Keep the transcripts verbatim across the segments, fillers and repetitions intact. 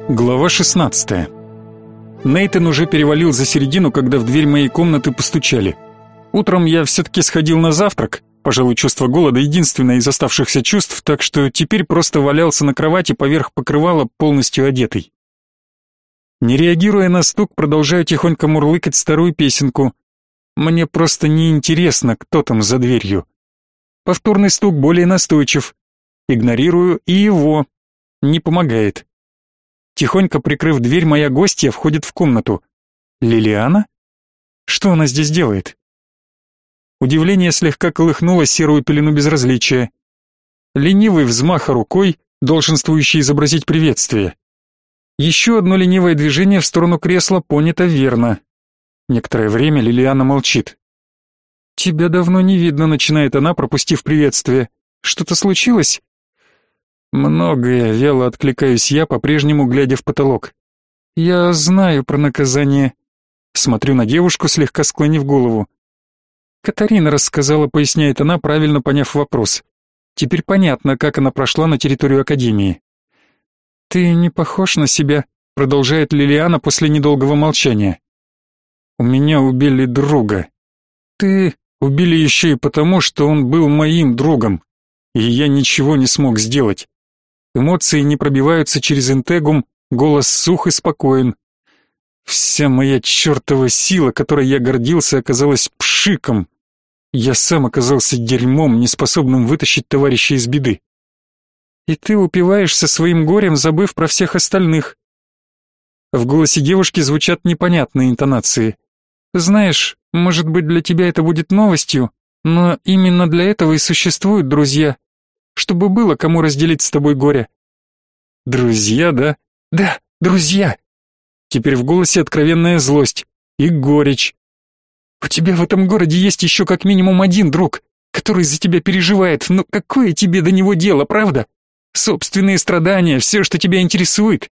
Глава шестнадцатая. Нейтан уже перевалил за середину, когда в дверь моей комнаты постучали. Утром я все-таки сходил на завтрак. Пожалуй, чувство голода единственное из оставшихся чувств, так что теперь просто валялся на кровати поверх покрывала, полностью одетый. Не реагируя на стук, продолжаю тихонько мурлыкать старую песенку. Мне просто неинтересно, кто там за дверью. Повторный стук более настойчив. Игнорирую и его. Не помогает. Тихонько прикрыв дверь, моя гостья входит в комнату. Лилиана? Что она здесь делает? Удивление слегка колыхнуло серую пелену безразличия. Ленивый взмах рукой, долженствующий изобразить приветствие. Еще одно ленивое движение в сторону кресла понято верно. Некоторое время Лилиана молчит. «Тебя давно не видно», — начинает она, пропустив приветствие. «Что-то случилось?» «Многое», — вяло откликаюсь я, по-прежнему глядя в потолок. «Я знаю про наказание». Смотрю на девушку, слегка склонив голову. «Катарина рассказала», — поясняет она, правильно поняв вопрос. Теперь понятно, как она прошла на территорию Академии. «Ты не похож на себя», — продолжает Лилиана после недолгого молчания. «У меня убили друга. Ты убили еще и потому, что он был моим другом, и я ничего не смог сделать. Эмоции не пробиваются через интегум, голос сух и спокоен. Вся моя чертова сила, которой я гордился, оказалась пшиком. Я сам оказался дерьмом, неспособным вытащить товарища из беды. И ты упиваешься своим горем, забыв про всех остальных». В голосе девушки звучат непонятные интонации. «Знаешь, может быть, для тебя это будет новостью, но именно для этого и существуют друзья, чтобы было кому разделить с тобой горе». «Друзья, да?» «Да, друзья!» Теперь в голосе откровенная злость и горечь. «У тебя в этом городе есть еще как минимум один друг, который за тебя переживает, но какое тебе до него дело, правда? Собственные страдания, все, что тебя интересует».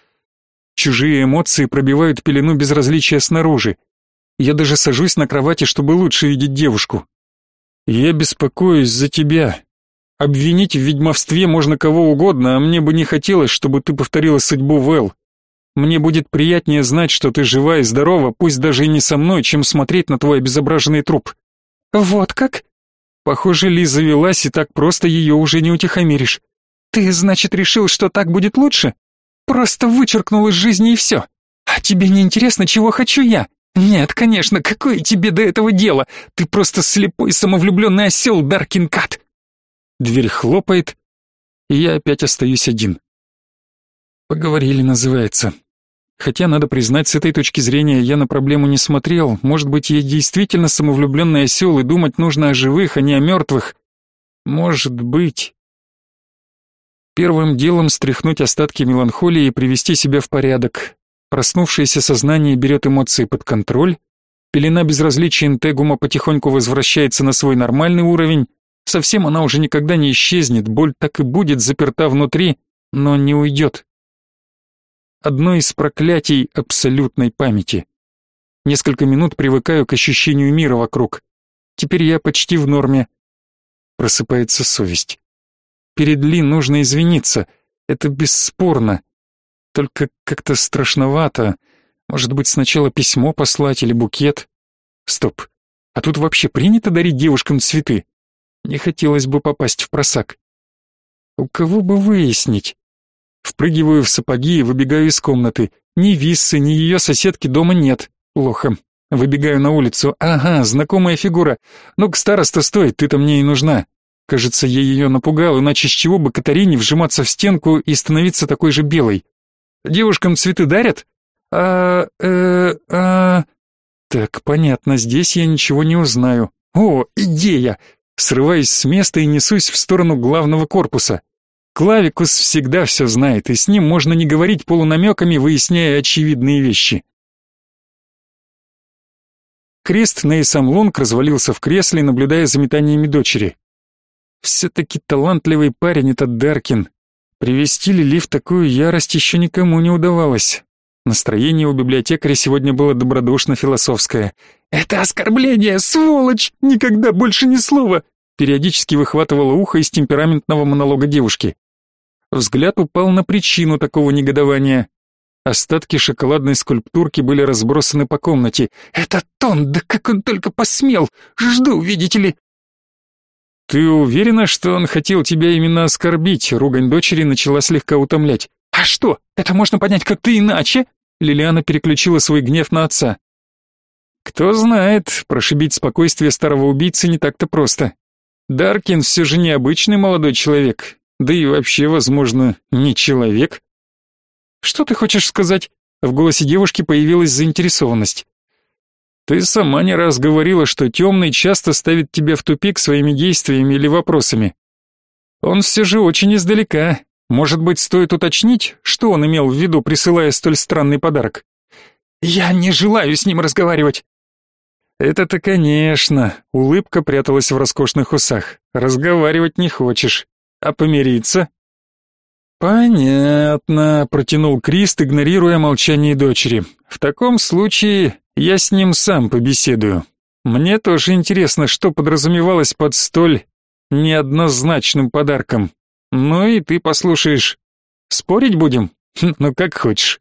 Чужие эмоции пробивают пелену безразличия снаружи. Я даже сажусь на кровати, чтобы лучше видеть девушку. «Я беспокоюсь за тебя. Обвинить в ведьмовстве можно кого угодно, а мне бы не хотелось, чтобы ты повторила судьбу Вэл. Мне будет приятнее знать, что ты жива и здорова, пусть даже и не со мной, чем смотреть на твой обезображенный труп». «Вот как?» Похоже, Ли завелась, и так просто ее уже не утихомиришь. «Ты, значит, решил, что так будет лучше? Просто вычеркнул из жизни и все. А тебе не интересно, чего хочу я? Нет, конечно, какое тебе до этого дело? Ты просто слепой самовлюбленный осел, Даркин Кат». Дверь хлопает, и я опять остаюсь один. «Поговорили», называется. Хотя, надо признать, с этой точки зрения я на проблему не смотрел. Может быть, я действительно самовлюбленный осел, и думать нужно о живых, а не о мертвых. Может быть. Первым делом стряхнуть остатки меланхолии и привести себя в порядок. Проснувшееся сознание берет эмоции под контроль. Пелена безразличия интегума потихоньку возвращается на свой нормальный уровень. Совсем она уже никогда не исчезнет, боль так и будет заперта внутри, но не уйдет. Одно из проклятий абсолютной памяти. Несколько минут привыкаю к ощущению мира вокруг. Теперь я почти в норме. Просыпается совесть. Перед Ли нужно извиниться, это бесспорно. Только как-то страшновато. Может быть, сначала письмо послать или букет? Стоп, а тут вообще принято дарить девушкам цветы? Не хотелось бы попасть в просак. У кого бы выяснить? Впрыгиваю в сапоги и выбегаю из комнаты. Ни Виссы, ни ее соседки дома нет. Плохо. Выбегаю на улицу. Ага, знакомая фигура. Ну-ка, староста, стой, ты-то мне и нужна. Кажется, я ее напугал, иначе с чего бы Катарине вжиматься в стенку и становиться такой же белой? Девушкам цветы дарят? А, э, а... Так, понятно, здесь я ничего не узнаю. О, идея! Срываюсь с места и несусь в сторону главного корпуса. Клавикус всегда все знает, и с ним можно не говорить полунамеками, выясняя очевидные вещи. Крест Нейсам Лонг развалился в кресле, наблюдая за метаниями дочери. Все-таки талантливый парень этот Даркин. Привести Лили в такую ярость еще никому не удавалось. Настроение у библиотекаря сегодня было добродушно-философское. «Это оскорбление, сволочь! Никогда больше ни слова!» Периодически выхватывала ухо из темпераментного монолога девушки. Взгляд упал на причину такого негодования. Остатки шоколадной скульптурки были разбросаны по комнате. «Это Тон, да как он только посмел! Жду, видите ли!» «Ты уверена, что он хотел тебя именно оскорбить?» Ругань дочери начала слегка утомлять. «А что, это можно понять как-то иначе?» Лилиана переключила свой гнев на отца. «Кто знает, прошибить спокойствие старого убийцы не так-то просто. Даркин все же необычный молодой человек, да и вообще, возможно, не человек». «Что ты хочешь сказать?» В голосе девушки появилась заинтересованность. «Ты сама не раз говорила, что темный часто ставит тебя в тупик своими действиями или вопросами. Он все же очень издалека. Может быть, стоит уточнить, что он имел в виду, присылая столь странный подарок?» «Я не желаю с ним разговаривать». «Это-то, конечно», — улыбка пряталась в роскошных усах. «Разговаривать не хочешь. А помириться?» «Понятно», — протянул Крист, игнорируя молчание дочери. «В таком случае я с ним сам побеседую. Мне тоже интересно, что подразумевалось под столь неоднозначным подарком. Ну и ты послушаешь. Спорить будем? Ну как хочешь».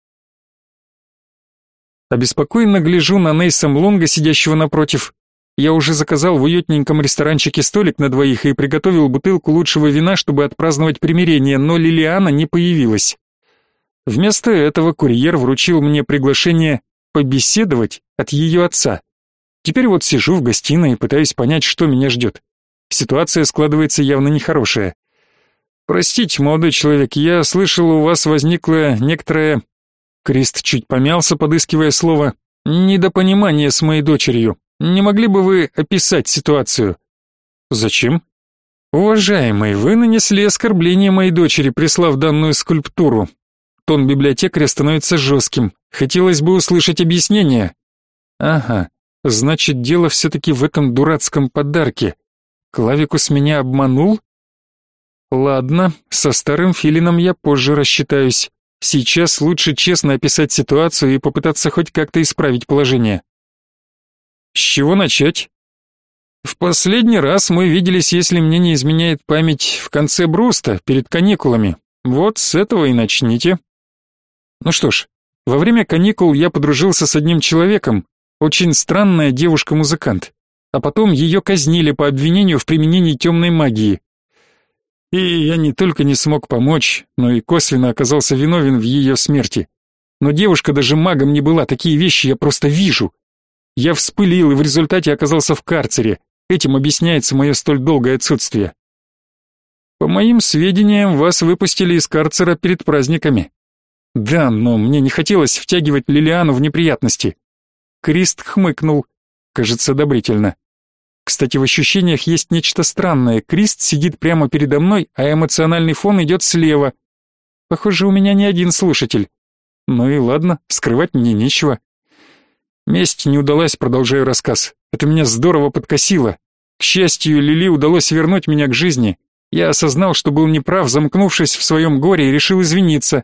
Обеспокоенно гляжу на Нейса Млонга, сидящего напротив. Я уже заказал в уютненьком ресторанчике столик на двоих и приготовил бутылку лучшего вина, чтобы отпраздновать примирение, но Лилиана не появилась. Вместо этого курьер вручил мне приглашение побеседовать от ее отца. Теперь вот сижу в гостиной и пытаюсь понять, что меня ждет. Ситуация складывается явно нехорошая. «Простите, молодой человек, я слышал, у вас возникла некоторая...» Крист чуть помялся, подыскивая слово. «Недопонимание с моей дочерью. Не могли бы вы описать ситуацию?» «Зачем?» «Уважаемый, вы нанесли оскорбление моей дочери, прислав данную скульптуру. Тон библиотекаря становится жестким. Хотелось бы услышать объяснение». «Ага, значит, дело все-таки в этом дурацком подарке. Клавикус меня обманул?» «Ладно, со старым филином я позже рассчитаюсь. Сейчас лучше честно описать ситуацию и попытаться хоть как-то исправить положение». «С чего начать?» «В последний раз мы виделись, если мне не изменяет память, в конце Бруста, перед каникулами. Вот с этого и начните». Ну что ж, во время каникул я подружился с одним человеком, очень странная девушка-музыкант, а потом ее казнили по обвинению в применении темной магии. И я не только не смог помочь, но и косвенно оказался виновен в ее смерти. Но девушка даже магом не была, такие вещи я просто вижу. Я вспылил и в результате оказался в карцере. Этим объясняется мое столь долгое отсутствие. По моим сведениям, вас выпустили из карцера перед праздниками. Да, но мне не хотелось втягивать Лилиану в неприятности. Крист хмыкнул, кажется, одобрительно. Кстати, в ощущениях есть нечто странное. Крист сидит прямо передо мной, а эмоциональный фон идет слева. Похоже, у меня не один слушатель. Ну и ладно, скрывать мне нечего. Месть не удалась, продолжаю рассказ. Это меня здорово подкосило. К счастью, Лили удалось вернуть меня к жизни. Я осознал, что был неправ, замкнувшись в своем горе, и решил извиниться.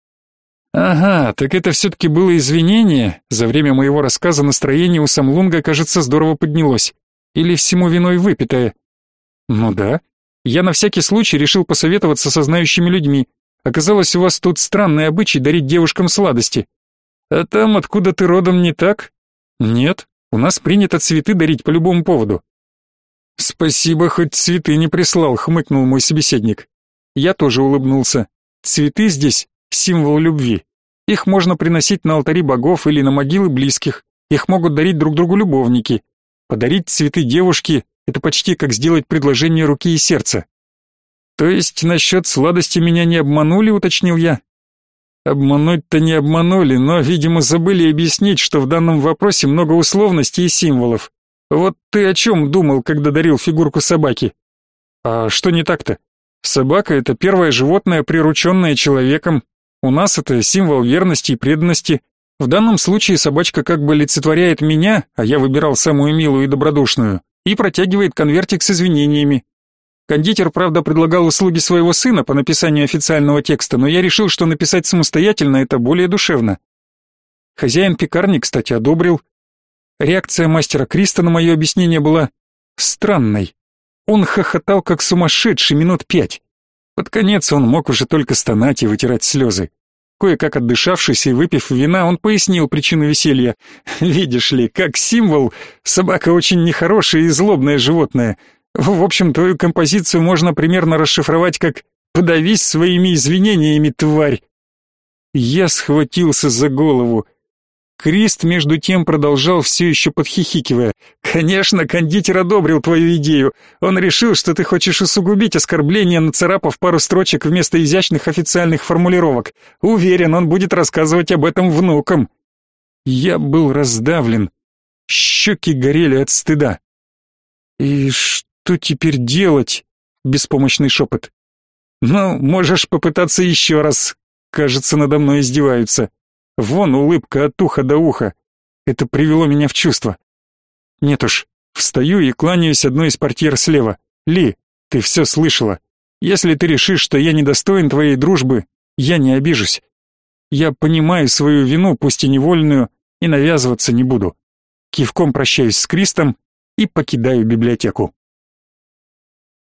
Ага, так это все-таки было извинение. За время моего рассказа настроение у Самлунга, кажется, здорово поднялось. Или всему виной выпитое? Ну да. Я на всякий случай решил посоветоваться со знающими людьми. Оказалось, у вас тут странный обычай дарить девушкам сладости. А там, откуда ты родом, не так? Нет, у нас принято цветы дарить по любому поводу. Спасибо, хоть цветы не прислал, хмыкнул мой собеседник. Я тоже улыбнулся. Цветы здесь — символ любви. Их можно приносить на алтари богов или на могилы близких. Их могут дарить друг другу любовники. Подарить цветы девушке — это почти как сделать предложение руки и сердца. То есть насчет сладости меня не обманули, уточнил я. Обмануть-то не обманули, но, видимо, забыли объяснить, что в данном вопросе много условностей и символов. Вот ты о чем думал, когда дарил фигурку собаки? А что не так-то? Собака — это первое животное, прирученное человеком. У нас это символ верности и преданности. В данном случае собачка как бы олицетворяет меня, а я выбирал самую милую и добродушную, и протягивает конвертик с извинениями. Кондитер, правда, предлагал услуги своего сына по написанию официального текста, но я решил, что написать самостоятельно это более душевно. Хозяин пекарни, кстати, одобрил. Реакция мастера Криста на мое объяснение была странной. Он хохотал как сумасшедший минут пять. Под конец он мог уже только стонать и вытирать слезы. Кое-как отдышавшись и выпив вина, он пояснил причину веселья. «Видишь ли, как символ, собака очень нехорошее и злобное животное. В общем, твою композицию можно примерно расшифровать как «подавись своими извинениями, тварь». Я схватился за голову. Крист, между тем, продолжал все еще подхихикивая. «Конечно, кондитер одобрил твою идею. Он решил, что ты хочешь усугубить оскорбление, нацарапав пару строчек вместо изящных официальных формулировок. Уверен, он будет рассказывать об этом внукам». Я был раздавлен. Щеки горели от стыда. «И что теперь делать?» — беспомощный шепот. «Ну, можешь попытаться еще раз. Кажется, надо мной издеваются. Вон улыбка от уха до уха. Это привело меня в чувство. Нет уж, встаю и кланяюсь одной из портьер слева. Ли, ты все слышала. Если ты решишь, что я недостоин твоей дружбы, я не обижусь. Я понимаю свою вину, пусть и невольную, и навязываться не буду. Кивком прощаюсь с Кристом и покидаю библиотеку.